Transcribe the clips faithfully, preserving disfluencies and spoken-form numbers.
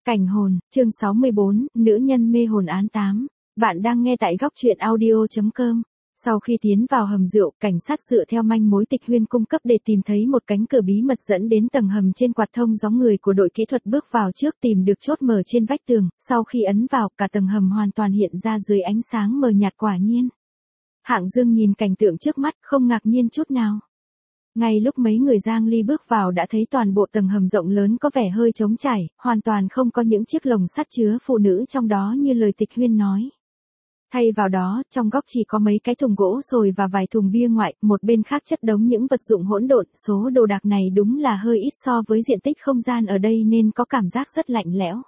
Cảnh hồn, chương sáu mươi bốn, nữ nhân mê hồn án tám. Bạn đang nghe tại góc truyện audio chấm com. Sau khi tiến vào hầm rượu, cảnh sát dựa theo manh mối Tịch Huyên cung cấp để tìm thấy một cánh cửa bí mật dẫn đến tầng hầm trên quạt thông gió. Người của đội kỹ thuật bước vào trước tìm được chốt mở trên vách tường, sau khi ấn vào, cả tầng hầm hoàn toàn hiện ra dưới ánh sáng mờ nhạt. Quả nhiên. Hạng Dương nhìn cảnh tượng trước mắt, không ngạc nhiên chút nào. Ngay lúc mấy người Giang Ly bước vào đã thấy toàn bộ tầng hầm rộng lớn có vẻ hơi trống trải, hoàn toàn không có những chiếc lồng sắt chứa phụ nữ trong đó như lời Tịch Huyên nói. Thay vào đó, trong góc chỉ có mấy cái thùng gỗ sồi và vài thùng bia ngoại, một bên khác chất đống những vật dụng hỗn độn. Số đồ đạc này đúng là hơi ít so với diện tích không gian ở đây nên có cảm giác rất lạnh lẽo.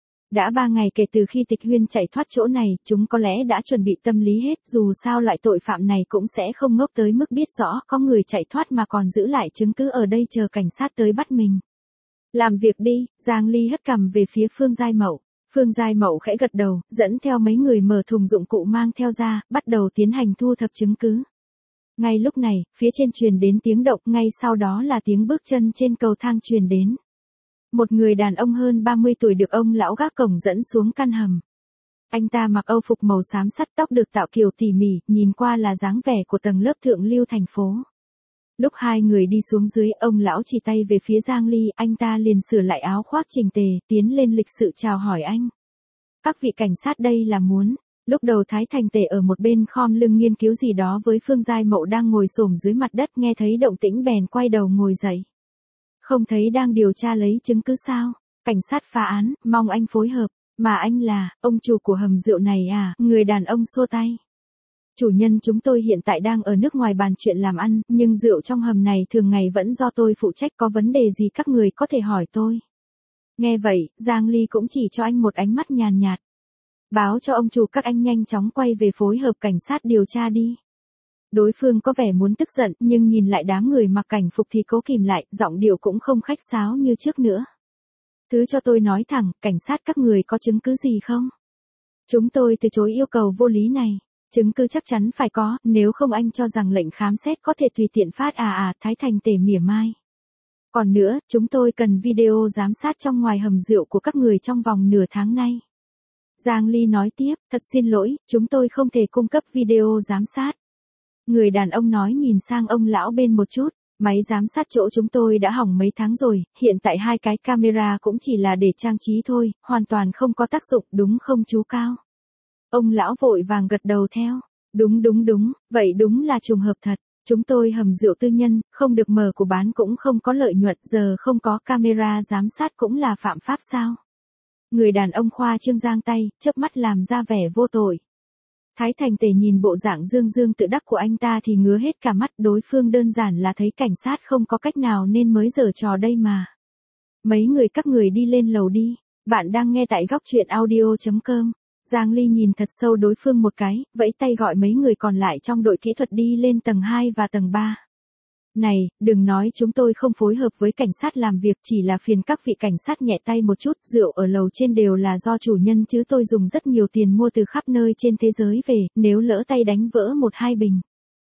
Đã ba ngày kể từ khi Tịch Huyên chạy thoát chỗ này, chúng có lẽ đã chuẩn bị tâm lý hết, dù sao loại tội phạm này cũng sẽ không ngốc tới mức biết rõ có người chạy thoát mà còn giữ lại chứng cứ ở đây chờ cảnh sát tới bắt mình. Làm việc đi, Giang Ly hất cằm về phía Phương Giai Mậu. Phương Giai Mậu khẽ gật đầu, dẫn theo mấy người mở thùng dụng cụ mang theo ra, bắt đầu tiến hành thu thập chứng cứ. Ngay lúc này, phía trên truyền đến tiếng động, ngay sau đó là tiếng bước chân trên cầu thang truyền đến. Một người đàn ông hơn ba mươi tuổi được ông lão gác cổng dẫn xuống căn hầm. Anh ta mặc âu phục màu xám sắt, tóc được tạo kiểu tỉ mỉ, nhìn qua là dáng vẻ của tầng lớp thượng lưu thành phố. Lúc hai người đi xuống dưới, ông lão chỉ tay về phía Giang Ly, anh ta liền sửa lại áo khoác chỉnh tề, tiến lên lịch sự chào hỏi anh. Các vị cảnh sát đây là muốn. Lúc đầu Thái Thành Tề ở một bên khom lưng nghiên cứu gì đó với Phương Giai Mậu đang ngồi xổm dưới mặt đất, nghe thấy động tĩnh bèn quay đầu ngồi dậy. Không thấy đang điều tra lấy chứng cứ sao? Cảnh sát phá án, mong anh phối hợp. Mà anh là, ông chủ của hầm rượu này à? Người đàn ông xua tay. Chủ nhân chúng tôi hiện tại đang ở nước ngoài bàn chuyện làm ăn, nhưng rượu trong hầm này thường ngày vẫn do tôi phụ trách, có vấn đề gì các người có thể hỏi tôi. Nghe vậy, Giang Ly cũng chỉ cho anh một ánh mắt nhàn nhạt. Báo cho ông chủ các anh nhanh chóng quay về phối hợp cảnh sát điều tra đi. Đối phương có vẻ muốn tức giận, nhưng nhìn lại đám người mặc cảnh phục thì cố kìm lại, giọng điệu cũng không khách sáo như trước nữa. Thứ cho tôi nói thẳng, cảnh sát các người có chứng cứ gì không? Chúng tôi từ chối yêu cầu vô lý này. Chứng cứ chắc chắn phải có, nếu không anh cho rằng lệnh khám xét có thể tùy tiện phát à à, Thái Thành Tề mỉa mai. Còn nữa, chúng tôi cần video giám sát trong ngoài hầm rượu của các người trong vòng nửa tháng nay. Giang Ly nói tiếp, thật xin lỗi, chúng tôi không thể cung cấp video giám sát. Người đàn ông nói nhìn sang ông lão bên một chút, máy giám sát chỗ chúng tôi đã hỏng mấy tháng rồi, hiện tại hai cái camera cũng chỉ là để trang trí thôi, hoàn toàn không có tác dụng, đúng không chú Cao? Ông lão vội vàng gật đầu theo, đúng đúng đúng, vậy đúng là trùng hợp thật, chúng tôi hầm rượu tư nhân, không được mở của bán cũng không có lợi nhuận, giờ không có camera giám sát cũng là phạm pháp sao? Người đàn ông khoa trương giang tay, chớp mắt làm ra vẻ vô tội. Thái Thành Tề nhìn bộ dạng dương dương tự đắc của anh ta thì ngứa hết cả mắt, đối phương đơn giản là thấy cảnh sát không có cách nào nên mới giở trò đây mà. Mấy người các người đi lên lầu đi, bạn đang nghe tại góc truyện audio chấm com. Giang Ly nhìn thật sâu đối phương một cái, vẫy tay gọi mấy người còn lại trong đội kỹ thuật đi lên tầng hai và tầng ba. Này, đừng nói chúng tôi không phối hợp với cảnh sát làm việc, chỉ là phiền các vị cảnh sát nhẹ tay một chút, rượu ở lầu trên đều là do chủ nhân chứ tôi dùng rất nhiều tiền mua từ khắp nơi trên thế giới về, nếu lỡ tay đánh vỡ một hai bình.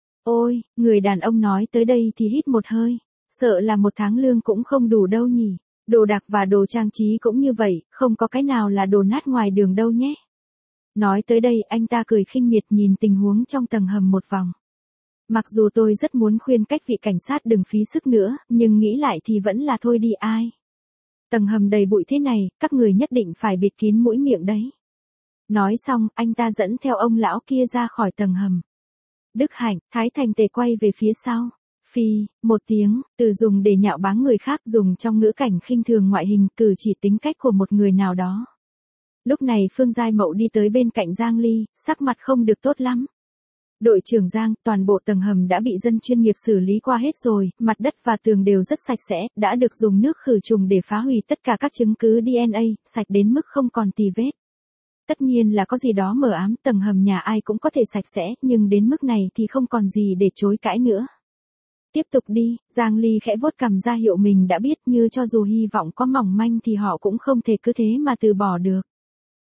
Ôi, người đàn ông nói tới đây thì hít một hơi, sợ là một tháng lương cũng không đủ đâu nhỉ, đồ đạc và đồ trang trí cũng như vậy, không có cái nào là đồ nát ngoài đường đâu nhé. Nói tới đây anh ta cười khinh miệt nhìn tình huống trong tầng hầm một vòng. Mặc dù tôi rất muốn khuyên cách vị cảnh sát đừng phí sức nữa, nhưng nghĩ lại thì vẫn là thôi đi ai. Tầng hầm đầy bụi thế này, các người nhất định phải bịt kín mũi miệng đấy. Nói xong, anh ta dẫn theo ông lão kia ra khỏi tầng hầm. Đức Hạnh, Thái Thành Tề quay về phía sau. Phi, một tiếng, từ dùng để nhạo báng người khác, dùng trong ngữ cảnh khinh thường ngoại hình, cử chỉ tính cách của một người nào đó. Lúc này Phương Giai Mậu đi tới bên cạnh Giang Ly, sắc mặt không được tốt lắm. Đội trưởng Giang, toàn bộ tầng hầm đã bị dân chuyên nghiệp xử lý qua hết rồi, mặt đất và tường đều rất sạch sẽ, đã được dùng nước khử trùng để phá hủy tất cả các chứng cứ đê en a, sạch đến mức không còn tì vết. Tất nhiên là có gì đó mờ ám, tầng hầm nhà ai cũng có thể sạch sẽ, nhưng đến mức này thì không còn gì để chối cãi nữa. Tiếp tục đi, Giang Ly khẽ vuốt cằm ra hiệu mình đã biết, như cho dù hy vọng có mỏng manh thì họ cũng không thể cứ thế mà từ bỏ được.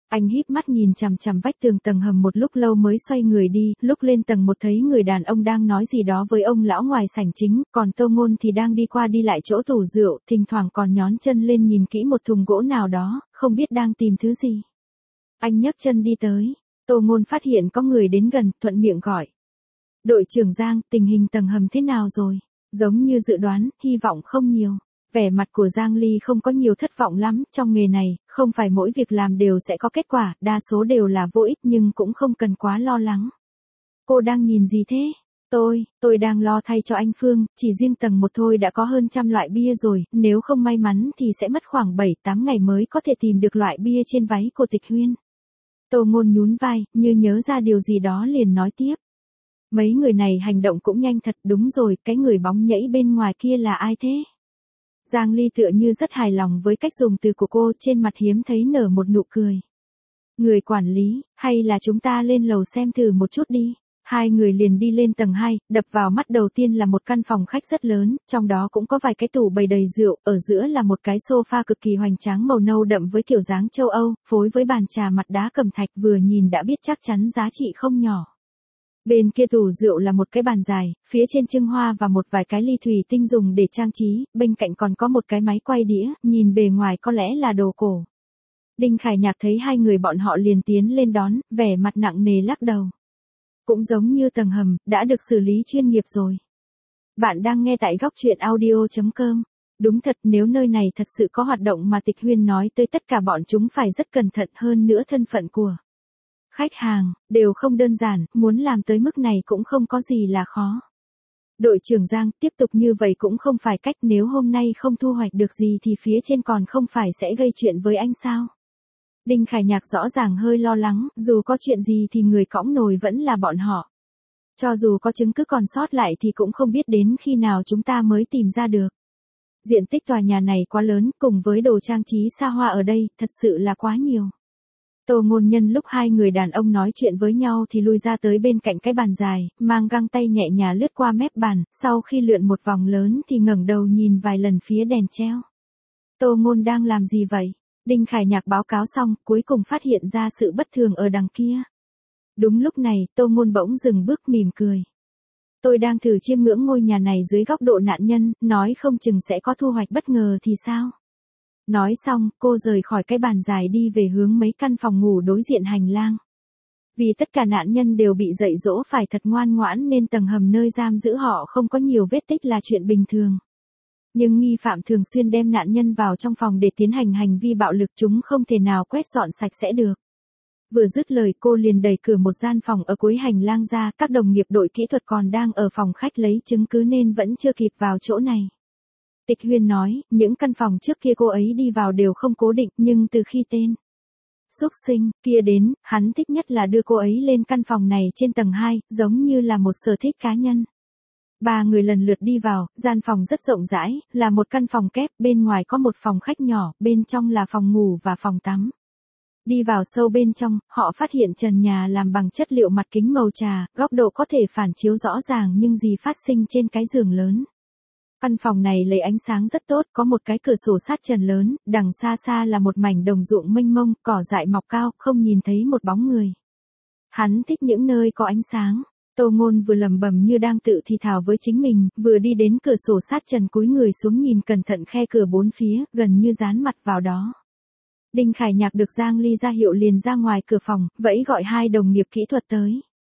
Anh híp mắt nhìn chằm chằm vách tường tầng hầm một lúc lâu mới xoay người đi, lúc lên tầng một thấy người đàn ông đang nói gì đó với ông lão ngoài sảnh chính, còn Tô Ngôn thì đang đi qua đi lại chỗ tủ rượu, thỉnh thoảng còn nhón chân lên nhìn kỹ một thùng gỗ nào đó, không biết đang tìm thứ gì. Anh nhấc chân đi tới, Tô Ngôn phát hiện có người đến gần, thuận miệng gọi. Đội trưởng Giang, tình hình tầng hầm thế nào rồi? Giống như dự đoán, hy vọng không nhiều. Vẻ mặt của Giang Ly không có nhiều thất vọng lắm, trong nghề này, không phải mỗi việc làm đều sẽ có kết quả, đa số đều là vô ích nhưng cũng không cần quá lo lắng. Cô đang nhìn gì thế? Tôi, tôi đang lo thay cho anh Phương, chỉ riêng tầng một thôi đã có hơn trăm loại bia rồi, nếu không may mắn thì sẽ mất khoảng bảy tám ngày mới có thể tìm được loại bia trên váy của Tịch Huyên. Tô Ngôn nhún vai, như nhớ ra điều gì đó liền nói tiếp. Mấy người này hành động cũng nhanh thật, đúng rồi, cái người bóng nhảy bên ngoài kia là ai thế? Giang Ly tựa như rất hài lòng với cách dùng từ của cô, trên mặt hiếm thấy nở một nụ cười. Người quản lý, hay là chúng ta lên lầu xem thử một chút đi. Hai người liền đi lên tầng hai, đập vào mắt đầu tiên là một căn phòng khách rất lớn, trong đó cũng có vài cái tủ bày đầy rượu, ở giữa là một cái sofa cực kỳ hoành tráng màu nâu đậm với kiểu dáng châu Âu, phối với bàn trà mặt đá cẩm thạch vừa nhìn đã biết chắc chắn giá trị không nhỏ. Bên kia tủ rượu là một cái bàn dài, phía trên trưng hoa và một vài cái ly thủy tinh dùng để trang trí, bên cạnh còn có một cái máy quay đĩa, nhìn bề ngoài có lẽ là đồ cổ. Đinh Khải Nhạc thấy hai người bọn họ liền tiến lên đón, vẻ mặt nặng nề lắc đầu. Cũng giống như tầng hầm, đã được xử lý chuyên nghiệp rồi. Bạn đang nghe tại góc truyện audio chấm com. Đúng thật, nếu nơi này thật sự có hoạt động mà Tịch Huyên nói tới, tất cả bọn chúng phải rất cẩn thận, hơn nữa thân phận của khách hàng, đều không đơn giản, muốn làm tới mức này cũng không có gì là khó. Đội trưởng Giang, tiếp tục như vậy cũng không phải cách, nếu hôm nay không thu hoạch được gì thì phía trên còn không phải sẽ gây chuyện với anh sao? Đinh Khải Nhạc rõ ràng hơi lo lắng, dù có chuyện gì thì người cõng nồi vẫn là bọn họ. Cho dù có chứng cứ còn sót lại thì cũng không biết đến khi nào chúng ta mới tìm ra được. Diện tích tòa nhà này quá lớn, cùng với đồ trang trí xa hoa ở đây, thật sự là quá nhiều. Tô Ngôn nhân lúc hai người đàn ông nói chuyện với nhau thì lui ra tới bên cạnh cái bàn dài, mang găng tay nhẹ nhàng lướt qua mép bàn, sau khi lượn một vòng lớn thì ngẩng đầu nhìn vài lần phía đèn treo. Tô Ngôn đang làm gì vậy? Đinh Khải Nhạc báo cáo xong, cuối cùng phát hiện ra sự bất thường ở đằng kia. Đúng lúc này, Tô Ngôn bỗng dừng bước mỉm cười. Tôi đang thử chiêm ngưỡng ngôi nhà này dưới góc độ nạn nhân, nói không chừng sẽ có thu hoạch bất ngờ thì sao? Nói xong, cô rời khỏi cái bàn dài đi về hướng mấy căn phòng ngủ đối diện hành lang. Vì tất cả nạn nhân đều bị dạy dỗ phải thật ngoan ngoãn nên tầng hầm nơi giam giữ họ không có nhiều vết tích là chuyện bình thường. Nhưng nghi phạm thường xuyên đem nạn nhân vào trong phòng để tiến hành hành vi bạo lực, chúng không thể nào quét dọn sạch sẽ được. Vừa dứt lời cô liền đẩy cửa một gian phòng ở cuối hành lang ra, các đồng nghiệp đội kỹ thuật còn đang ở phòng khách lấy chứng cứ nên vẫn chưa kịp vào chỗ này. Tịch Huyên nói, những căn phòng trước kia cô ấy đi vào đều không cố định, nhưng từ khi tên xúc sinh kia đến, hắn thích nhất là đưa cô ấy lên căn phòng này trên tầng hai, giống như là một sở thích cá nhân. Ba người lần lượt đi vào, gian phòng rất rộng rãi, là một căn phòng kép, bên ngoài có một phòng khách nhỏ, bên trong là phòng ngủ và phòng tắm. Đi vào sâu bên trong, họ phát hiện trần nhà làm bằng chất liệu mặt kính màu trà, góc độ có thể phản chiếu rõ ràng nhưng gì phát sinh trên cái giường lớn. Căn phòng này lấy ánh sáng rất tốt, có một cái cửa sổ sát trần lớn, đằng xa xa là một mảnh đồng ruộng mênh mông, cỏ dại mọc cao, không nhìn thấy một bóng người. Hắn thích những nơi có ánh sáng. Tô Ngôn vừa lẩm bẩm như đang tự thì thào với chính mình, vừa đi đến cửa sổ sát trần cúi người xuống nhìn cẩn thận khe cửa bốn phía, gần như dán mặt vào đó. Đinh Khải Nhạc được Giang Ly ra hiệu liền ra ngoài cửa phòng, vẫy gọi hai đồng nghiệp kỹ thuật tới.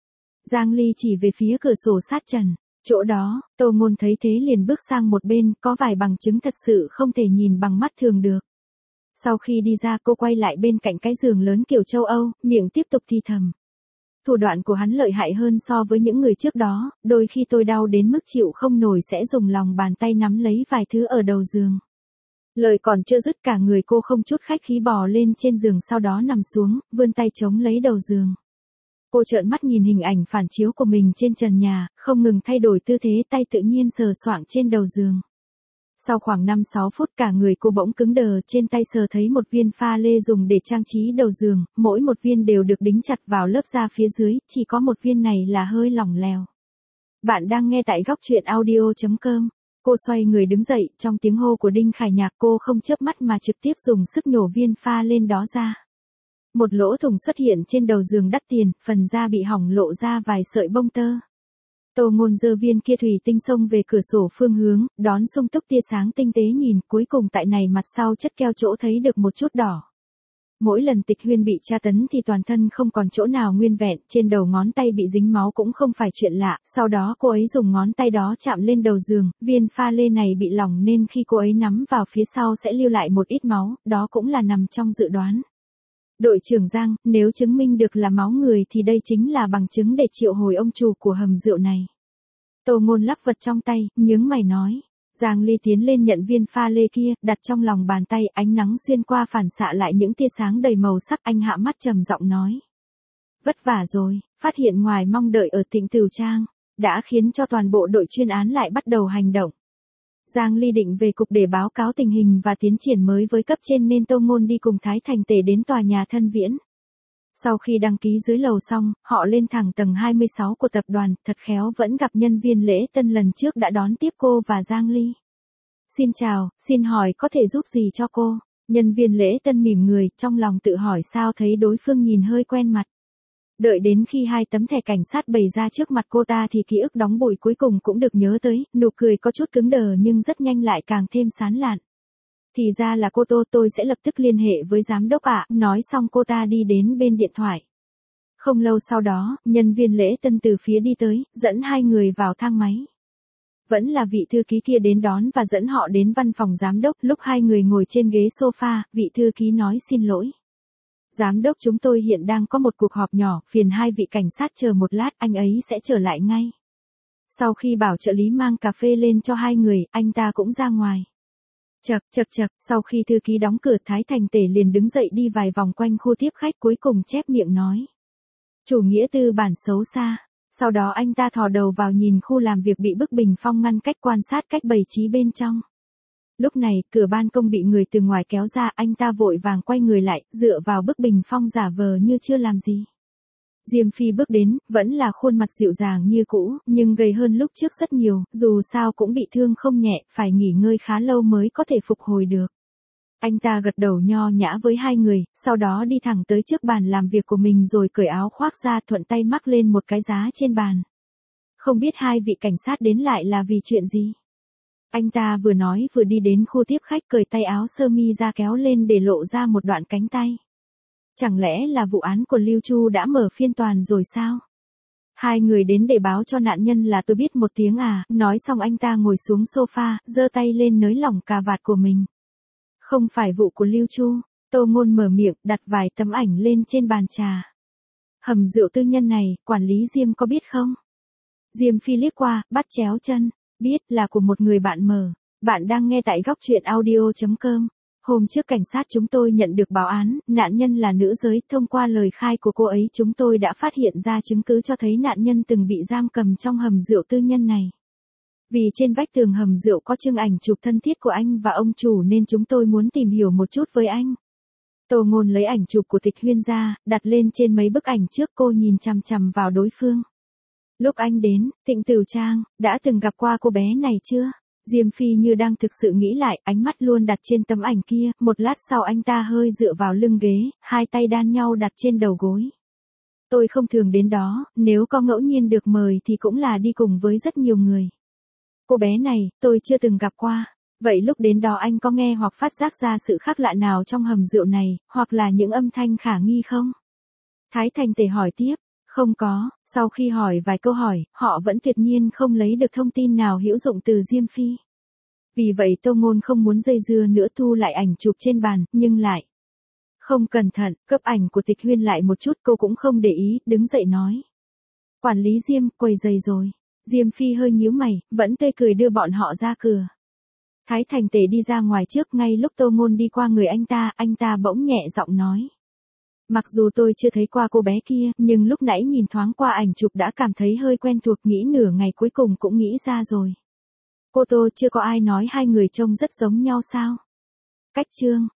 Giang Ly chỉ về phía cửa sổ sát trần. Chỗ đó, Tô Ngôn thấy thế liền bước sang một bên, có vài bằng chứng thật sự không thể nhìn bằng mắt thường được. Sau khi đi ra cô quay lại bên cạnh cái giường lớn kiểu châu Âu, miệng tiếp tục thì thầm. Thủ đoạn của hắn lợi hại hơn so với những người trước đó, đôi khi tôi đau đến mức chịu không nổi sẽ dùng lòng bàn tay nắm lấy vài thứ ở đầu giường. Lời còn chưa dứt cả người cô không chút khách khí bò lên trên giường sau đó nằm xuống, vươn tay chống lấy đầu giường. Cô trợn mắt nhìn hình ảnh phản chiếu của mình trên trần nhà, không ngừng thay đổi tư thế, tay tự nhiên sờ soạng trên đầu giường. Sau khoảng năm sáu phút cả người cô bỗng cứng đờ, trên tay sờ thấy một viên pha lê dùng để trang trí đầu giường, mỗi một viên đều được đính chặt vào lớp da phía dưới, chỉ có một viên này là hơi lỏng lẻo. Bạn đang nghe tại góc truyện audio chấm com. Cô xoay người đứng dậy, trong tiếng hô của Đinh Khải Nhạc cô không chớp mắt mà trực tiếp dùng sức nhổ viên pha lên đó ra. Một lỗ thủng xuất hiện trên đầu giường đắt tiền, phần da bị hỏng lộ ra vài sợi bông tơ. Tô Ngôn giơ viên kia thủy tinh xông về cửa sổ phương hướng, đón sung túc tia sáng tinh tế nhìn, cuối cùng tại này mặt sau chất keo chỗ thấy được một chút đỏ. Mỗi lần Tịch Huyên bị tra tấn thì toàn thân không còn chỗ nào nguyên vẹn, trên đầu ngón tay bị dính máu cũng không phải chuyện lạ, sau đó cô ấy dùng ngón tay đó chạm lên đầu giường, viên pha lê này bị lỏng nên khi cô ấy nắm vào phía sau sẽ lưu lại một ít máu, đó cũng là nằm trong dự đoán. Đội trưởng Giang, nếu chứng minh được là máu người thì đây chính là bằng chứng để triệu hồi ông chủ của hầm rượu này. Tô Ngôn lắc vật trong tay, nhướng mày nói. Giang Ly tiến lên nhận viên pha lê kia, đặt trong lòng bàn tay, ánh nắng xuyên qua phản xạ lại những tia sáng đầy màu sắc, anh hạ mắt trầm giọng nói. Vất vả rồi, phát hiện ngoài mong đợi ở Tịnh Tửu Trang, đã khiến cho toàn bộ đội chuyên án lại bắt đầu hành động. Giang Ly định về cục để báo cáo tình hình và tiến triển mới với cấp trên nên Tô Ngôn đi cùng Thái Thành Tề đến tòa nhà Thân Viễn. Sau khi đăng ký dưới lầu xong, họ lên thẳng tầng hai mươi sáu của tập đoàn, thật khéo vẫn gặp nhân viên lễ tân lần trước đã đón tiếp cô và Giang Ly. Xin chào, xin hỏi có thể giúp gì cho cô? Nhân viên lễ tân mỉm người, trong lòng tự hỏi sao thấy đối phương nhìn hơi quen mặt. Đợi đến khi hai tấm thẻ cảnh sát bày ra trước mặt cô ta thì ký ức đóng bụi cuối cùng cũng được nhớ tới, nụ cười có chút cứng đờ nhưng rất nhanh lại càng thêm sán lạn. Thì ra là cô Tô, tôi sẽ lập tức liên hệ với giám đốc ạ, nói xong cô ta đi đến bên điện thoại. Không lâu sau đó, nhân viên lễ tân từ phía đi tới, dẫn hai người vào thang máy. Vẫn là vị thư ký kia đến đón và dẫn họ đến văn phòng giám đốc, lúc hai người ngồi trên ghế sofa, vị thư ký nói xin lỗi. Giám đốc chúng tôi hiện đang có một cuộc họp nhỏ, phiền hai vị cảnh sát chờ một lát, anh ấy sẽ trở lại ngay. Sau khi bảo trợ lý mang cà phê lên cho hai người, anh ta cũng ra ngoài. Chậc chậc chậc, sau khi thư ký đóng cửa Thái Thành Tề liền đứng dậy đi vài vòng quanh khu tiếp khách cuối cùng chép miệng nói. Chủ nghĩa tư bản xấu xa. Sau đó anh ta thò đầu vào nhìn khu làm việc bị bức bình phong ngăn cách quan sát cách bày trí bên trong. Lúc này, cửa ban công bị người từ ngoài kéo ra, anh ta vội vàng quay người lại, dựa vào bức bình phong giả vờ như chưa làm gì. Diêm Phi bước đến, vẫn là khuôn mặt dịu dàng như cũ, nhưng gầy hơn lúc trước rất nhiều, dù sao cũng bị thương không nhẹ, phải nghỉ ngơi khá lâu mới có thể phục hồi được. Anh ta gật đầu nho nhã với hai người, sau đó đi thẳng tới trước bàn làm việc của mình rồi cởi áo khoác ra, thuận tay mắc lên một cái giá trên bàn. Không biết hai vị cảnh sát đến lại là vì chuyện gì? Anh ta vừa nói vừa đi đến khu tiếp khách, cởi tay áo sơ mi ra kéo lên để lộ ra một đoạn cánh tay. Chẳng lẽ là vụ án của Lưu Chu đã mở phiên toàn rồi sao? Hai người đến để báo cho nạn nhân là tôi biết một tiếng à, nói xong anh ta ngồi xuống sofa, giơ tay lên nới lỏng cà vạt của mình. Không phải vụ của Lưu Chu, Tô Ngôn mở miệng, đặt vài tấm ảnh lên trên bàn trà. Hầm rượu tư nhân này, quản lý Diêm có biết không? Diêm Phi liếc qua, bắt chéo chân, biết là của một người bạn mở. Bạn đang nghe tại góc truyện audio chấm com. Hôm trước cảnh sát chúng tôi nhận được báo án, nạn nhân là nữ giới, thông qua lời khai của cô ấy chúng tôi đã phát hiện ra chứng cứ cho thấy nạn nhân từng bị giam cầm trong hầm rượu tư nhân này. Vì trên vách tường hầm rượu có trưng ảnh chụp thân thiết của anh và ông chủ nên chúng tôi muốn tìm hiểu một chút với anh. Tô Ngôn lấy ảnh chụp của Tịch Huyên ra, đặt lên trên mấy bức ảnh trước, cô nhìn chằm chằm vào đối phương. Lúc anh đến, Tịnh Tửu Trang, đã từng gặp qua cô bé này chưa? Diêm Phi như đang thực sự nghĩ lại, ánh mắt luôn đặt trên tấm ảnh kia, một lát sau anh ta hơi dựa vào lưng ghế, hai tay đan nhau đặt trên đầu gối. Tôi không thường đến đó, nếu có ngẫu nhiên được mời thì cũng là đi cùng với rất nhiều người. Cô bé này, tôi chưa từng gặp qua. Vậy lúc đến đó anh có nghe hoặc phát giác ra sự khác lạ nào trong hầm rượu này, hoặc là những âm thanh khả nghi không? Thái Thành Tề hỏi tiếp. Không có, sau khi hỏi vài câu hỏi, họ vẫn tuyệt nhiên không lấy được thông tin nào hữu dụng từ Diêm Phi. Vì vậy Tô Ngôn không muốn dây dưa nữa, thu lại ảnh chụp trên bàn, nhưng lại không cẩn thận, cấp ảnh của Tịch Huyên lại một chút, cô cũng không để ý, đứng dậy nói. Quản lý Diêm, quầy giày rồi. Diêm Phi hơi nhíu mày, vẫn tươi cười đưa bọn họ ra cửa. Thái Thành Tề đi ra ngoài trước, ngay lúc Tô Ngôn đi qua người anh ta, anh ta bỗng nhẹ giọng nói. Mặc dù tôi chưa thấy qua cô bé kia, nhưng lúc nãy nhìn thoáng qua ảnh chụp đã cảm thấy hơi quen thuộc, nghĩ nửa ngày cuối cùng cũng nghĩ ra rồi. Cô Tô, chưa có ai nói hai người trông rất giống nhau sao? Cách trương,